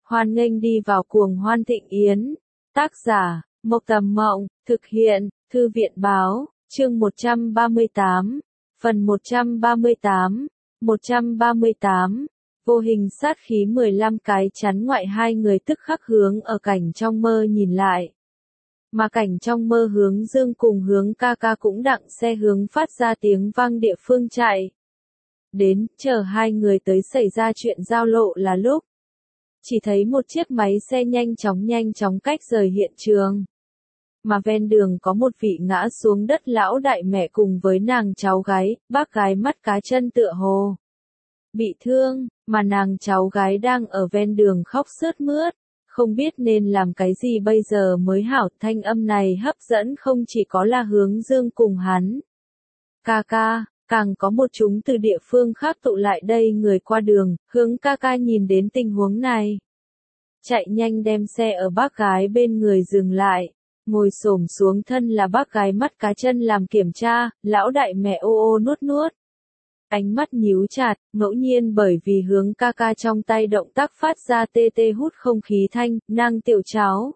Hoan nghênh đi vào cuồng hoan thịnh yến. Tác giả, Mộc Tầm Mộng, thực hiện, Thư viện Báo, chương 138, phần 138, 138, vô hình sát khí 15 cái chắn ngoại. Hai người tức khắc hướng ở cảnh trong mơ nhìn lại. Mà cảnh trong mơ Hướng Dương cùng Hướng ca ca cũng đặng xe hướng phát ra tiếng vang địa phương chạy. Đến, chờ hai người tới xảy ra chuyện giao lộ là lúc. Chỉ thấy một chiếc máy xe nhanh chóng cách rời hiện trường. Mà ven đường có một vị ngã xuống đất lão đại mẹ cùng với nàng cháu gái, bác gái mắt cá chân tựa hồ bị thương, mà nàng cháu gái đang ở ven đường khóc sướt mướt, không biết nên làm cái gì bây giờ mới hảo. Thanh âm này hấp dẫn không chỉ có là Hướng Dương cùng hắn ca ca, càng có một chúng từ địa phương khác tụ lại đây người qua đường. Hướng ca ca nhìn đến tình huống này, chạy nhanh đem xe ở bác gái bên người dừng lại, ngồi xổm xuống thân là bác gái mắt cá chân làm kiểm tra. Lão đại mẹ ô ô nuốt nuốt, ánh mắt nhíu chặt, ngẫu nhiên bởi vì Hướng ca ca trong tay động tác phát ra tê tê hút không khí thanh. Nàng tiểu cháu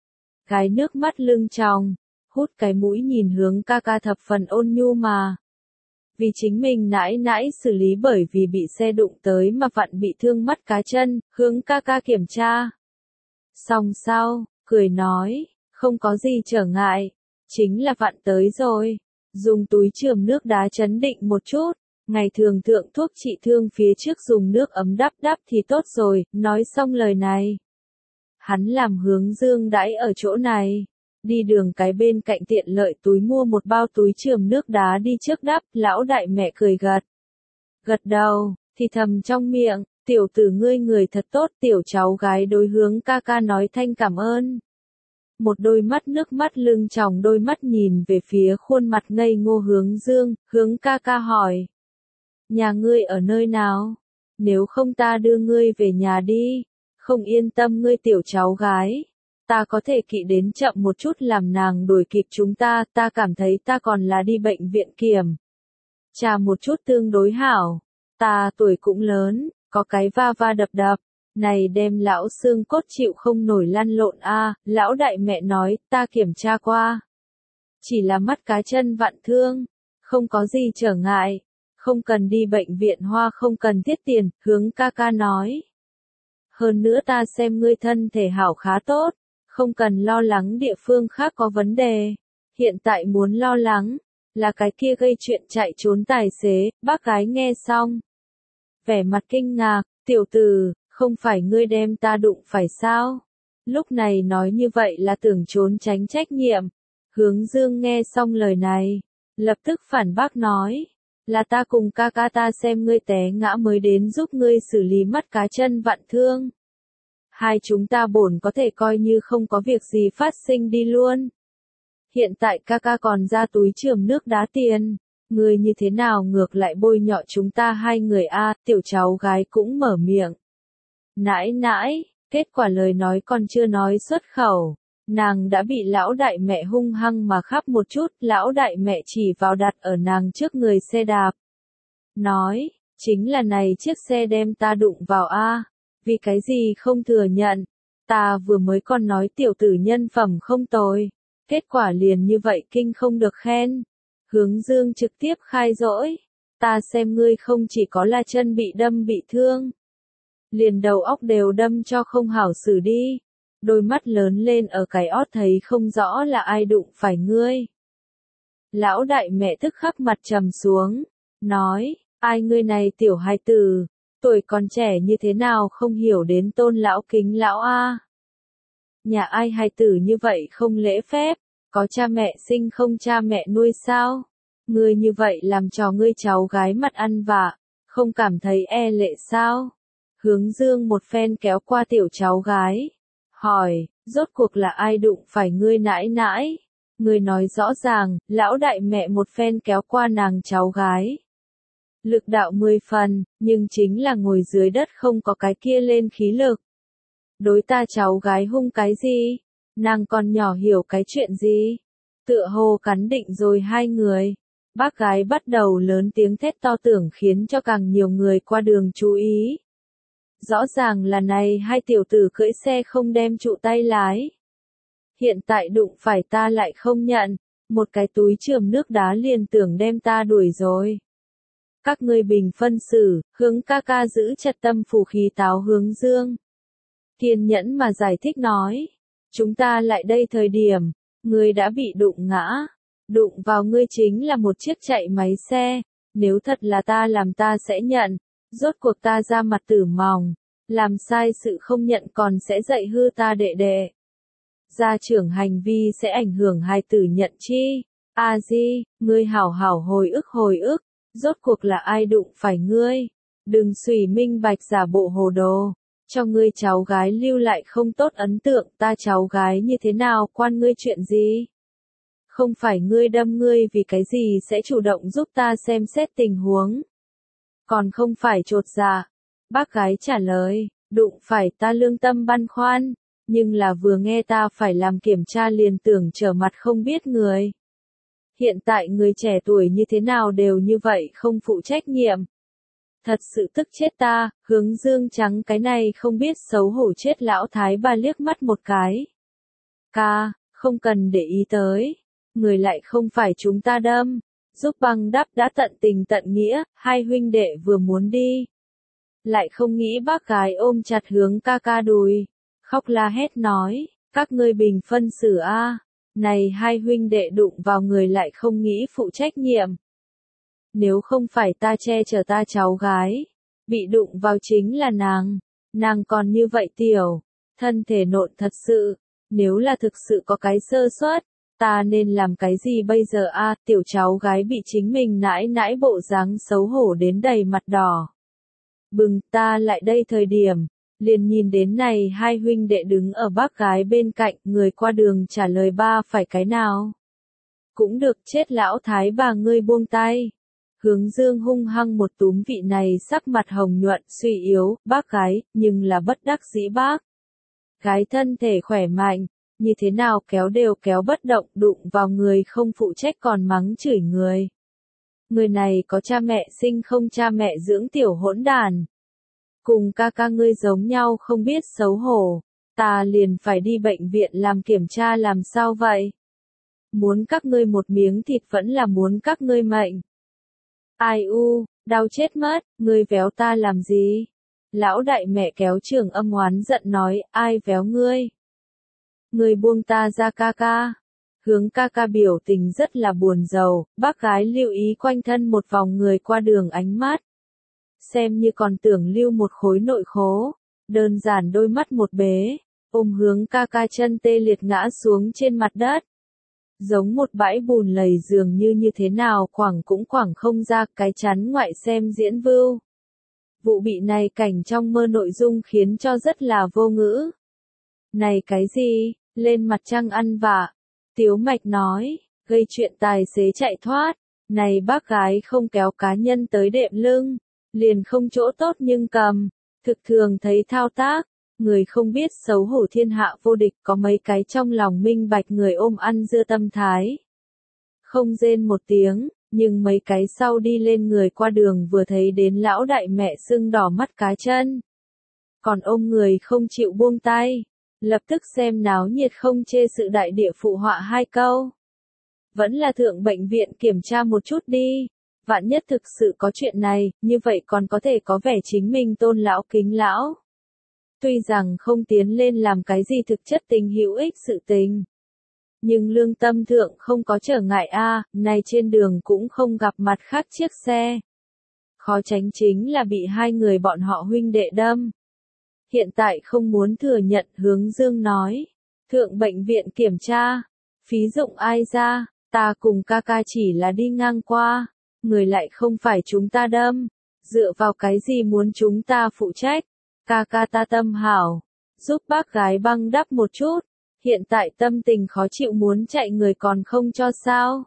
gái nước mắt lưng tròng, hút cái mũi nhìn Hướng ca ca thập phần ôn nhu mà. Vì chính mình nãi nãi xử lý bởi vì bị xe đụng tới mà vặn bị thương mắt cá chân. Hướng ca ca kiểm tra xong sau, cười nói, không có gì trở ngại, chính là vặn tới rồi. Dùng túi chườm nước đá chấn định một chút, ngày thường thượng thuốc trị thương phía trước dùng nước ấm đắp đắp thì tốt rồi. Nói xong lời này, hắn làm Hướng Dương đãi ở chỗ này, đi đường cái bên cạnh tiện lợi túi mua một bao túi chườm nước đá đi trước đắp. Lão đại mẹ cười gật đầu, thì thầm trong miệng, tiểu tử ngươi người thật tốt. Tiểu cháu gái đối Hướng ca ca nói thanh cảm ơn. Một đôi mắt nước mắt lưng tròng đôi mắt nhìn về phía khuôn mặt ngây ngô Hướng Dương. Hướng ca ca hỏi, nhà ngươi ở nơi nào? Nếu không ta đưa ngươi về nhà đi. Không yên tâm ngươi tiểu cháu gái, ta có thể kỵ đến chậm một chút làm nàng đuổi kịp chúng ta. Ta cảm thấy ta còn là đi bệnh viện kiểm tra một chút tương đối hảo. Ta tuổi cũng lớn, có cái va va đập đập, này đem lão xương cốt chịu không nổi lăn lộn a. Lão đại mẹ nói, ta kiểm tra qua, chỉ là mắt cá chân vặn thương, không có gì trở ngại, không cần đi bệnh viện hoa, không cần thiết tiền. Hướng ca ca nói, hơn nữa ta xem ngươi thân thể hảo khá tốt, không cần lo lắng địa phương khác có vấn đề. Hiện tại muốn lo lắng là cái kia gây chuyện chạy trốn tài xế. Bác gái nghe xong, vẻ mặt kinh ngạc, tiểu tử, không phải ngươi đem ta đụng phải sao? Lúc này nói như vậy là tưởng trốn tránh trách nhiệm. Hướng Dương nghe xong lời này, lập tức phản bác nói, là ta cùng ca ca ta xem ngươi té ngã mới đến giúp ngươi xử lý mắt cá chân vặn thương. Hai chúng ta bổn có thể coi như không có việc gì phát sinh đi luôn. Hiện tại ca ca còn ra túi chườm nước đá tiền, ngươi như thế nào ngược lại bôi nhọ chúng ta hai người a? Tiểu cháu gái cũng mở miệng. Nãi nãi, kết quả lời nói còn chưa nói xuất khẩu, nàng đã bị lão đại mẹ hung hăng mà khắp một chút. Lão đại mẹ chỉ vào đặt ở nàng trước người xe đạp, nói, chính là này chiếc xe đem ta đụng vào a. Vì cái gì không thừa nhận? Ta vừa mới còn nói tiểu tử nhân phẩm không tồi, kết quả liền như vậy kinh không được khen. Hướng Dương trực tiếp khai dỗi, ta xem ngươi không chỉ có là chân bị đâm bị thương, liền đầu óc đều đâm cho không hảo xử đi. Đôi mắt lớn lên ở cái ót thấy không rõ là ai đụng phải ngươi. Lão đại mẹ tức khắc mặt trầm xuống, nói, ai ngươi này tiểu hài tử, tuổi còn trẻ như thế nào không hiểu đến tôn lão kính lão a? Nhà ai hài tử như vậy không lễ phép, có cha mẹ sinh không cha mẹ nuôi sao? Ngươi như vậy làm cho ngươi cháu gái mặt ăn vạ, không cảm thấy e lệ sao? Hướng Dương một phen kéo qua tiểu cháu gái, hỏi, rốt cuộc là ai đụng phải ngươi nãi nãi? Ngươi nói rõ ràng. Lão đại mẹ một phen kéo qua nàng cháu gái, lực đạo 10 phần, nhưng chính là ngồi dưới đất không có cái kia lên khí lực. Đối ta cháu gái hung cái gì? Nàng còn nhỏ hiểu cái chuyện gì? Tựa hồ cắn định rồi hai người. Bác gái bắt đầu lớn tiếng thét to tưởng khiến cho càng nhiều người qua đường chú ý. Rõ ràng là này hai tiểu tử cưỡi xe không đem trụ tay lái. Hiện tại đụng phải ta lại không nhận, một cái túi chườm nước đá liền tưởng đem ta đuổi rồi. Các ngươi bình phân xử, Hướng ca ca giữ chặt tâm phù khí táo Hướng Dương. Kiên nhẫn mà giải thích nói, chúng ta lại đây thời điểm, ngươi đã bị đụng ngã. Đụng vào ngươi chính là một chiếc chạy máy xe, nếu thật là ta làm ta sẽ nhận, rốt cuộc ta ra mặt tử mỏng, làm sai sự không nhận còn sẽ dạy hư ta đệ đệ. Gia trưởng hành vi sẽ ảnh hưởng hài tử nhận chi. A Di, ngươi hảo hảo hồi ức, rốt cuộc là ai đụng phải ngươi? Đừng xùy minh bạch giả bộ hồ đồ, cho ngươi cháu gái lưu lại không tốt ấn tượng, ta cháu gái như thế nào quan ngươi chuyện gì? Không phải ngươi đâm ngươi vì cái gì sẽ chủ động giúp ta xem xét tình huống. Còn không phải chột dạ. Bác gái trả lời, đụng phải ta lương tâm băn khoăn, nhưng là vừa nghe ta phải làm kiểm tra liền tưởng trở mặt không biết người. Hiện tại người trẻ tuổi như thế nào đều như vậy không phụ trách nhiệm. Thật sự tức chết ta, Hướng Dương trắng cái này không biết xấu hổ chết lão thái bà liếc mắt một cái. Ca, không cần để ý tới. Người lại không phải chúng ta đâm. Giúp Băng Đắp đã tận tình tận nghĩa, hai huynh đệ vừa muốn đi. Lại không nghĩ bác gái ôm chặt Hướng ca ca đùi. Khóc la hét nói, các ngươi bình phân xử a. Này hai huynh đệ đụng vào người lại không nghĩ phụ trách nhiệm. Nếu không phải ta che chở ta cháu gái, bị đụng vào chính là nàng còn như vậy tiểu, thân thể nộn thật sự, nếu là thực sự có cái sơ suất, ta nên làm cái gì bây giờ a? Tiểu cháu gái bị chính mình nãi nãi bộ dáng xấu hổ đến đầy mặt đỏ. Bừng ta lại đây thời điểm, liền nhìn đến này hai huynh đệ đứng ở bác gái bên cạnh, người qua đường trả lời ba phải cái nào. Cũng được chết lão thái bà ngươi buông tay. Hướng Dương hung hăng một túm vị này sắc mặt hồng nhuận suy yếu, bác gái, nhưng là bất đắc dĩ bác. Gái thân thể khỏe mạnh, như thế nào kéo đều kéo bất động, đụng vào người không phụ trách còn mắng chửi người. Người này có cha mẹ sinh không cha mẹ dưỡng tiểu hỗn đàn. Cùng ca ca ngươi giống nhau không biết xấu hổ, ta liền phải đi bệnh viện làm kiểm tra làm sao vậy? Muốn các ngươi một miếng thịt vẫn là muốn các ngươi mệnh. Ai u, đau chết mất, ngươi véo ta làm gì? Lão đại mẹ kéo Trường Âm oán giận nói, ai véo ngươi? Ngươi buông ta ra ca ca. Hướng ca ca biểu tình rất là buồn rầu, bác gái lưu ý quanh thân một vòng người qua đường ánh mắt. Xem như còn tưởng lưu một khối nội khố, đơn giản đôi mắt một bế, ôm Hướng ca ca chân tê liệt ngã xuống trên mặt đất. Giống một bãi bùn lầy dường như thế nào quẳng cũng quẳng không ra, cái chắn ngoại xem diễn vưu. Vụ bị này cảnh trong mơ nội dung khiến cho rất là vô ngữ. Này cái gì, lên mặt trăng ăn vạ. Tiếu Mạch nói, gây chuyện tài xế chạy thoát. Này bác gái không kéo cá nhân tới đệm lưng, liền không chỗ tốt nhưng cầm. Thực thường thấy thao tác, người không biết xấu hổ thiên hạ vô địch, có mấy cái trong lòng minh bạch người ôm ăn dưa tâm thái. Không rên một tiếng, nhưng mấy cái sau đi lên người qua đường vừa thấy đến lão đại mẹ sưng đỏ mắt cá chân. Còn ôm người không chịu buông tay, lập tức xem náo nhiệt không chê sự đại địa phụ họa hai câu. Vẫn là thượng bệnh viện kiểm tra một chút đi, vạn nhất thực sự có chuyện này, như vậy còn có thể có vẻ chính mình tôn lão kính lão. Tuy rằng không tiến lên làm cái gì thực chất tình hữu ích sự tình. Nhưng lương tâm thượng không có trở ngại a, này trên đường cũng không gặp mặt khác chiếc xe. Khó tránh chính là bị hai người bọn họ huynh đệ đâm. Hiện tại không muốn thừa nhận, Hướng Dương nói. Thượng bệnh viện kiểm tra. Phí dụng ai ra, ta cùng ca ca chỉ là đi ngang qua. Người lại không phải chúng ta đâm. Dựa vào cái gì muốn chúng ta phụ trách. Ca ca ta tâm hảo. Giúp bác gái Băng Đắp một chút. Hiện tại tâm tình khó chịu muốn chạy người còn không cho sao.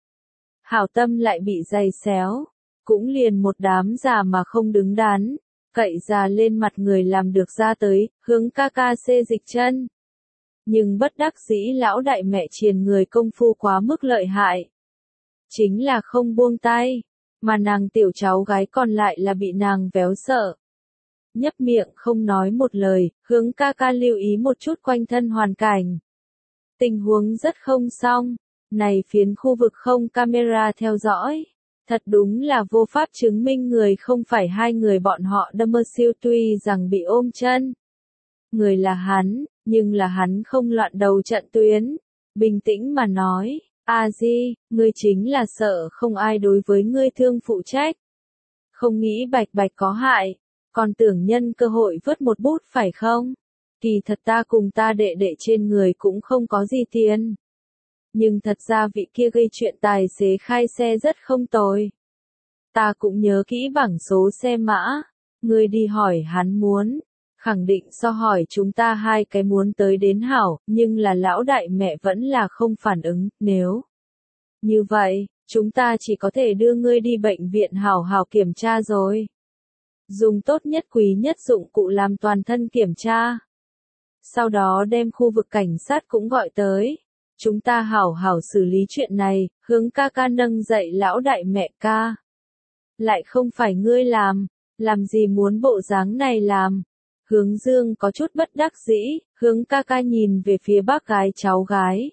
Hảo tâm lại bị giày xéo. Cũng liền một đám già mà không đứng đắn. Cậy già lên mặt người làm được ra tới, Hướng ca ca xê dịch chân. Nhưng bất đắc dĩ lão đại mẹ triền người công phu quá mức lợi hại. Chính là không buông tay, mà nàng tiểu cháu gái còn lại là bị nàng véo sợ. nhấp miệng không nói một lời, hướng ca ca lưu ý một chút quanh thân hoàn cảnh. Tình huống rất không xong, này phiến khu vực không camera theo dõi. Thật đúng là vô pháp chứng minh người không phải hai người bọn họ Đâm-mơ-siêu tuy rằng bị ôm chân. Người là hắn, nhưng là hắn không loạn đầu trận tuyến. Bình tĩnh mà nói, A-di, ngươi chính là sợ không ai đối với ngươi thương phụ trách. Không nghĩ bạch bạch có hại, còn tưởng nhân cơ hội vớt một bút phải không? Kỳ thật ta cùng ta đệ đệ trên người cũng không có gì tiền. Nhưng thật ra vị kia gây chuyện tài xế khai xe rất không tồi. Ta cũng nhớ kỹ bảng số xe mã, ngươi đi hỏi hắn muốn, khẳng định so hỏi chúng ta hai cái muốn tới đến hảo, nhưng là lão đại mẹ vẫn là không phản ứng, nếu như vậy, chúng ta chỉ có thể đưa ngươi đi bệnh viện hảo hảo kiểm tra rồi. Dùng tốt nhất quý nhất dụng cụ làm toàn thân kiểm tra. Sau đó đem khu vực cảnh sát cũng gọi tới. Chúng ta hảo hảo xử lý chuyện này, hướng ca ca nâng dậy lão đại mẹ ca. Lại không phải ngươi làm gì muốn bộ dáng này làm. Hướng Dương có chút bất đắc dĩ, hướng ca ca nhìn về phía bác gái cháu gái.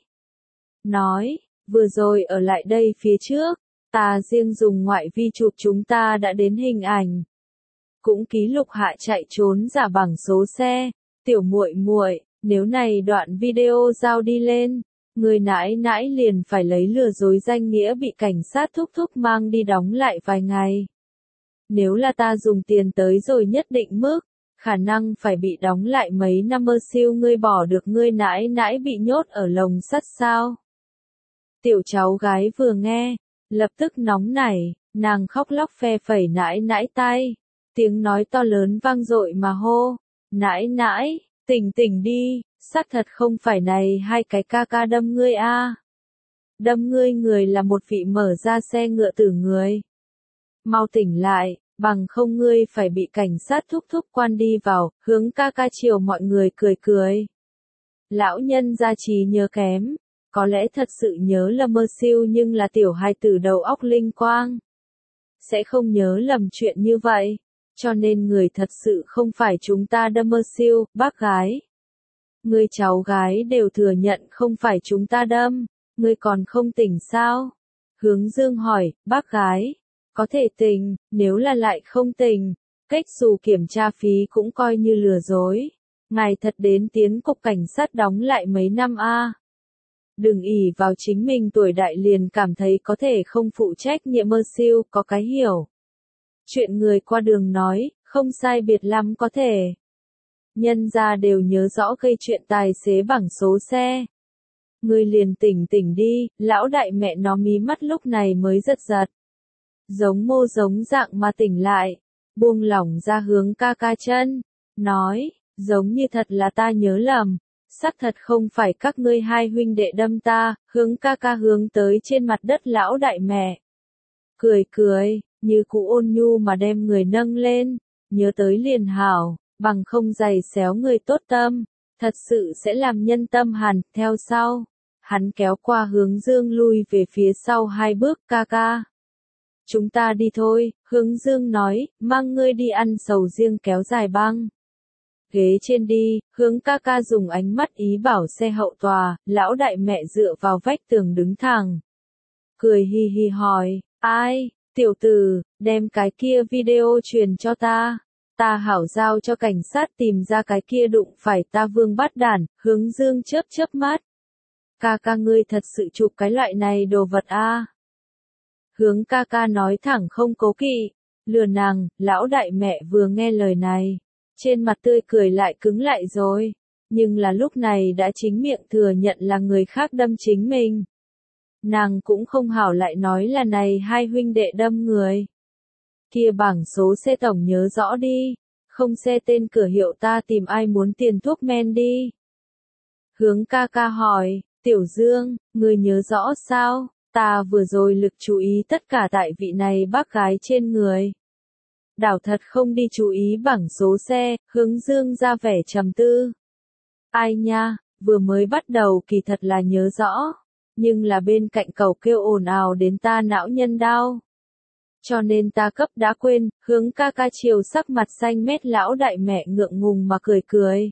Nói, vừa rồi ở lại đây phía trước, ta riêng dùng ngoại vi chụp chúng ta đã đến hình ảnh. Cũng ký lục hạ chạy trốn giả bảng số xe, tiểu muội muội, nếu này đoạn video giao đi lên, người nãi nãi liền phải lấy lừa dối danh nghĩa bị cảnh sát thúc thúc mang đi đóng lại vài ngày. Nếu là ta dùng tiền tới rồi nhất định mức, khả năng phải bị đóng lại mấy năm mơ siêu ngươi bỏ được ngươi nãi nãi bị nhốt ở lồng sắt sao. Tiểu cháu gái vừa nghe, lập tức nóng nảy, nàng khóc lóc phe phẩy nãi nãi tay, tiếng nói to lớn vang dội mà hô, nãi nãi, tỉnh tỉnh đi, xác thật không phải này hai cái ca ca đâm ngươi a. Đâm ngươi người là một vị mở ra xe ngựa tử người. Mau tỉnh lại, bằng không ngươi phải bị cảnh sát thúc thúc quan đi vào, hướng ca ca chiều mọi người cười cười. Lão nhân gia trí nhớ kém, có lẽ thật sự nhớ là mơ siêu nhưng là tiểu hài tử đầu óc linh quang. Sẽ không nhớ lầm chuyện như vậy, cho nên người thật sự không phải chúng ta đâm mơ siêu, bác gái. Ngươi cháu gái đều thừa nhận không phải chúng ta đâm, ngươi còn không tỉnh sao? Hướng Dương hỏi, bác gái, có thể tỉnh, nếu là lại không tỉnh, cách dù kiểm tra phí cũng coi như lừa dối. Ngài thật đến tiến cục cảnh sát đóng lại mấy năm a. Đừng ỷ vào chính mình tuổi đại liền cảm thấy có thể không phụ trách nhiệm mơ siêu, có cái hiểu. Chuyện người qua đường nói, không sai biệt lắm có thể. Nhân gia đều nhớ rõ gây chuyện tài xế bảng số xe. Ngươi liền tỉnh tỉnh đi, lão đại mẹ nó mí mắt lúc này mới giật giật. Giống mô giống dạng mà tỉnh lại, buông lỏng ra hướng ca ca chân, nói, giống như thật là ta nhớ lầm, xác thật không phải các ngươi hai huynh đệ đâm ta, hướng ca ca hướng tới trên mặt đất lão đại mẹ. Cười cười, như cụ ôn nhu mà đem người nâng lên, nhớ tới liền hảo, bằng không giày xéo người tốt tâm, thật sự sẽ làm nhân tâm hàn, theo sau. Hắn kéo qua Hướng Dương lui về phía sau hai bước, ca ca. Chúng ta đi thôi, Hướng Dương nói, mang ngươi đi ăn sầu riêng kéo dài băng. Ghế trên đi, Hướng ca ca dùng ánh mắt ý bảo xe hậu tòa, lão đại mẹ dựa vào vách tường đứng thẳng. Cười hi hi hỏi, ai, tiểu tử, đem cái kia video truyền cho ta. Ta hảo giao cho cảnh sát tìm ra cái kia đụng phải ta vương bắt đản, Hướng Dương chớp chớp mắt. Ca ca ngươi thật sự chụp cái loại này đồ vật a. Hướng ca ca nói thẳng không cố kỵ, lừa nàng, lão đại mẹ vừa nghe lời này, trên mặt tươi cười lại cứng lại rồi, nhưng là lúc này đã chính miệng thừa nhận là người khác đâm chính mình. Nàng cũng không hảo lại nói là này hai huynh đệ đâm người. Kia bảng số xe tổng nhớ rõ đi, không xe tên cửa hiệu ta tìm ai muốn tiền thuốc men đi. Hướng ca ca hỏi, Tiểu Dương, ngươi nhớ rõ sao, ta vừa rồi lực chú ý tất cả tại vị này bác gái trên người. Đảo thật không đi chú ý bảng số xe, Hướng Dương ra vẻ trầm tư. Ai nha, vừa mới bắt đầu kỳ thật là nhớ rõ, nhưng là bên cạnh cầu kêu ồn ào đến ta não nhân đau. cho nên ta cấp đã quên, hướng ca ca chiều sắc mặt xanh mét lão đại mẹ ngượng ngùng mà cười cười.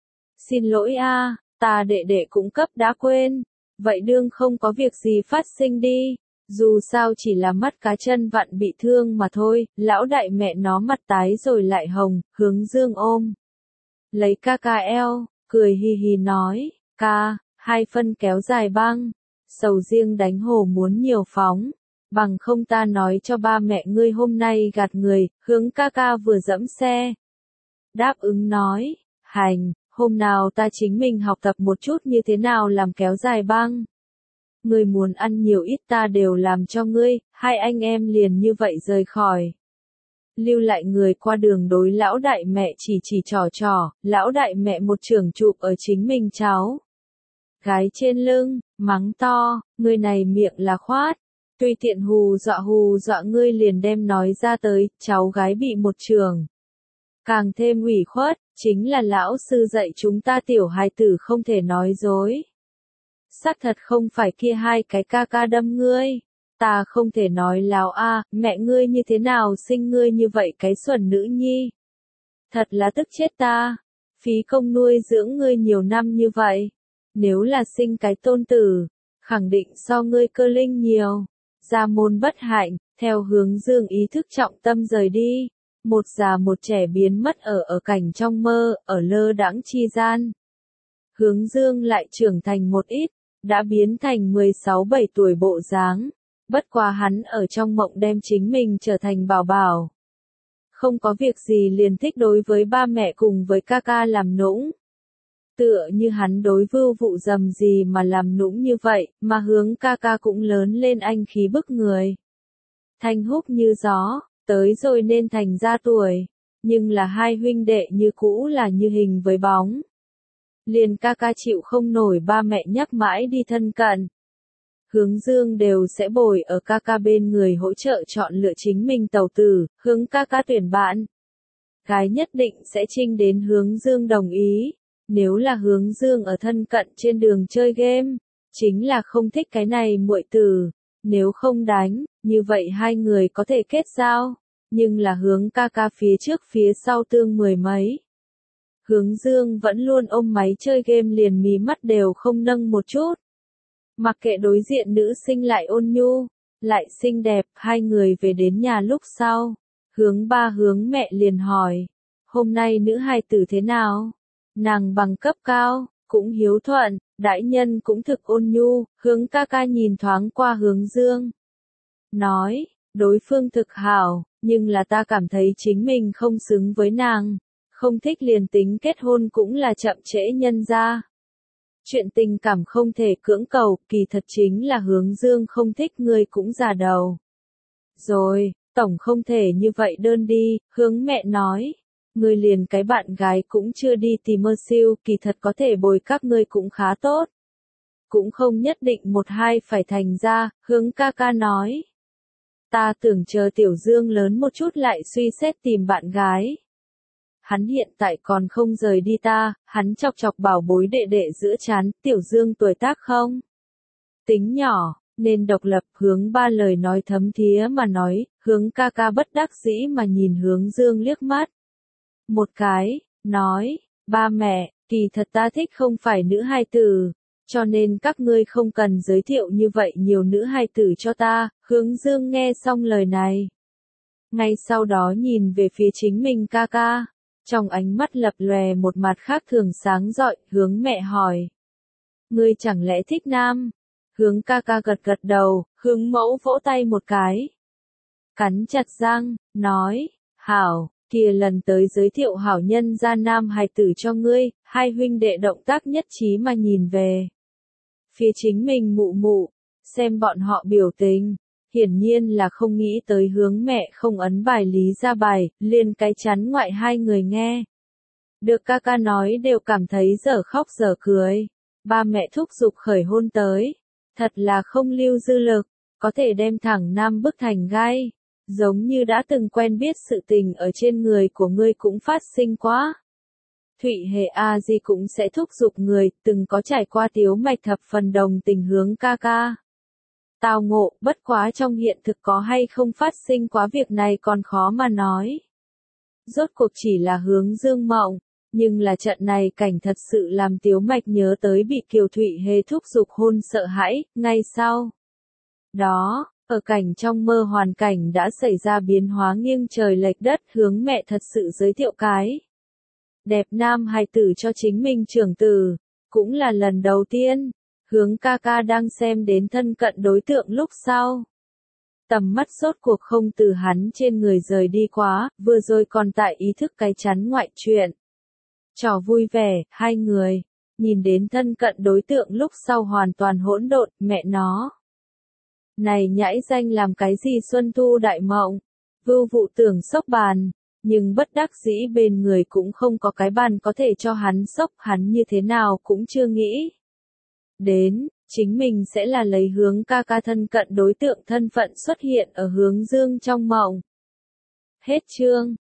Xin lỗi a, ta đệ đệ cũng cấp đã quên. Vậy đương không có việc gì phát sinh đi. Dù sao chỉ là mắt cá chân vặn bị thương mà thôi, lão đại mẹ nó mặt tái rồi lại hồng, hướng dương ôm. Lấy ca ca eo, cười hì hì nói, ca, 2 phân kéo dài băng. Sầu riêng đánh hồ muốn nhiều phóng. Bằng không ta nói cho ba mẹ ngươi hôm nay gạt người, hướng ca ca vừa dẫm xe. Đáp ứng nói, hành, hôm nào ta chính mình học tập một chút như thế nào làm kéo dài băng. Ngươi muốn ăn nhiều ít ta đều làm cho ngươi, 2 anh em liền như vậy rời khỏi. Lưu lại người qua đường đối lão đại mẹ chỉ trò, lão đại mẹ một trường chụp ở chính mình cháu. Gái trên lưng, mắng to, ngươi này miệng là khoát. Tuy tiện hù dọa ngươi liền đem nói ra tới, cháu gái bị một trường. Càng thêm ủy khuất, chính là lão sư dạy chúng ta tiểu hài tử không thể nói dối. Xác thật không phải kia 2 cái ca ca đâm ngươi. Ta không thể nói láo a, mẹ ngươi như thế nào sinh ngươi như vậy cái xuẩn nữ nhi. Thật là tức chết ta. Phí công nuôi dưỡng ngươi nhiều năm như vậy. Nếu là sinh cái tôn tử, khẳng định so ngươi cơ linh nhiều. Gia môn bất hạnh, theo hướng dương ý thức trọng tâm rời đi. Một già một trẻ biến mất ở cảnh trong mơ, ở lơ đãng chi gian. Hướng dương lại trưởng thành một ít, đã biến thành 16-17 tuổi bộ dáng. Bất quá hắn ở trong mộng đem chính mình trở thành bảo bảo. Không có việc gì liền thích đối với ba mẹ cùng với ca ca làm nũng. Tựa như hắn đối vưu vụ dầm gì mà làm nũng như vậy, mà hướng ca ca cũng lớn lên anh khí bức người. Thanh húc như gió, tới rồi nên thành ra tuổi, nhưng là 2 huynh đệ như cũ là như hình với bóng. Liền ca ca chịu không nổi ba mẹ nhắc mãi đi thân cận. Hướng dương đều sẽ bồi ở ca ca bên người hỗ trợ chọn lựa chính mình tàu tử, hướng ca ca tuyển bạn. Gái nhất định sẽ trinh đến hướng dương đồng ý. Nếu là hướng dương ở thân cận trên đường chơi game, chính là không thích cái này muội tử. Nếu không đánh, như vậy 2 người có thể kết giao. Nhưng là hướng ca ca phía trước phía sau tương 10 mấy. Hướng dương vẫn luôn ôm máy chơi game liền mí mắt đều không nâng một chút. Mặc kệ đối diện nữ sinh lại ôn nhu, lại xinh đẹp, 2 người về đến nhà lúc sau. Hướng ba hướng mẹ liền hỏi, hôm nay nữ hài tử thế nào? Nàng bằng cấp cao, cũng hiếu thuận, đại nhân cũng thực ôn nhu, hướng ca ca nhìn thoáng qua hướng dương. Nói, đối phương thực hảo, nhưng là ta cảm thấy chính mình không xứng với nàng, không thích liền tính kết hôn cũng là chậm trễ nhân ra. Chuyện tình cảm không thể cưỡng cầu, kỳ thật chính là hướng dương không thích ngươi cũng già đầu. Rồi, tổng không thể như vậy đơn đi, hướng mẹ nói. Ngươi liền cái bạn gái cũng chưa đi tìm mơ siêu, kỳ thật có thể bồi các ngươi cũng khá tốt. Cũng không nhất định 1-2 phải thành ra, hướng ca ca nói. Ta tưởng chờ Tiểu Dương lớn một chút lại suy xét tìm bạn gái. Hắn hiện tại còn không rời đi ta, hắn chọc chọc bảo bối đệ đệ giữa trán, Tiểu Dương tuổi tác không? Tính nhỏ, nên độc lập, hướng ba lời nói thấm thía mà nói, hướng ca ca bất đắc dĩ mà nhìn hướng Dương liếc mắt. Một cái, nói, ba mẹ, kỳ thật ta thích không phải nữ hài tử, cho nên các ngươi không cần giới thiệu như vậy nhiều nữ hài tử cho ta, hướng Dương nghe xong lời này. Ngay sau đó nhìn về phía chính mình ca ca, trong ánh mắt lập lòe một mặt khác thường sáng rọi, hướng mẹ hỏi. Ngươi chẳng lẽ thích nam? Hướng ca ca gật gật đầu, hướng mẫu vỗ tay một cái. Cắn chặt răng, nói, hảo. Kia lần tới giới thiệu hảo nhân gia nam hài tử cho ngươi, 2 huynh đệ động tác nhất trí mà nhìn về. Phía chính mình mụ mụ, xem bọn họ biểu tình, hiển nhiên là không nghĩ tới hướng mẹ không ấn bài lý ra bài, liền cái chắn ngoại 2 người nghe. Được ca ca nói đều cảm thấy dở khóc dở cười, ba mẹ thúc giục khởi hôn tới, thật là không lưu dư lực, có thể đem thẳng nam bức thành gai. Giống như đã từng quen biết sự tình ở trên người của ngươi cũng phát sinh quá. Thụy Hề A Di cũng sẽ thúc giục người, từng có trải qua tiếu mạch thập phần đồng tình hướng ca ca. tao ngộ, bất quá trong hiện thực có hay không phát sinh quá việc này còn khó mà nói. Rốt cuộc chỉ là hướng dương mộng, nhưng là trận này cảnh thật sự làm Tiếu Mạch nhớ tới bị Kiều Thụy Hề thúc giục hôn sợ hãi, ngay sau. Đó, ở cảnh trong mơ hoàn cảnh đã xảy ra biến hóa nghiêng trời lệch đất, hướng mẹ thật sự giới thiệu cái đẹp nam hài tử cho chính mình trưởng tử, cũng là lần đầu tiên, hướng ca ca đang xem đến thân cận đối tượng lúc sau. Tầm mắt rốt cuộc không từ hắn trên người rời đi quá, vừa rồi còn tại ý thức cái chắn ngoại chuyện. Trò vui vẻ, hai người, nhìn đến thân cận đối tượng lúc sau hoàn toàn hỗn độn, mẹ nó. Này nhãi danh làm cái gì xuân thu đại mộng, vưu vụ tưởng sốc bàn, nhưng bất đắc dĩ bên người cũng không có cái bàn có thể cho hắn sốc, hắn như thế nào cũng chưa nghĩ. Đến, chính mình sẽ là lấy hướng ca ca thân cận đối tượng thân phận xuất hiện ở hướng dương trong mộng. Hết chương.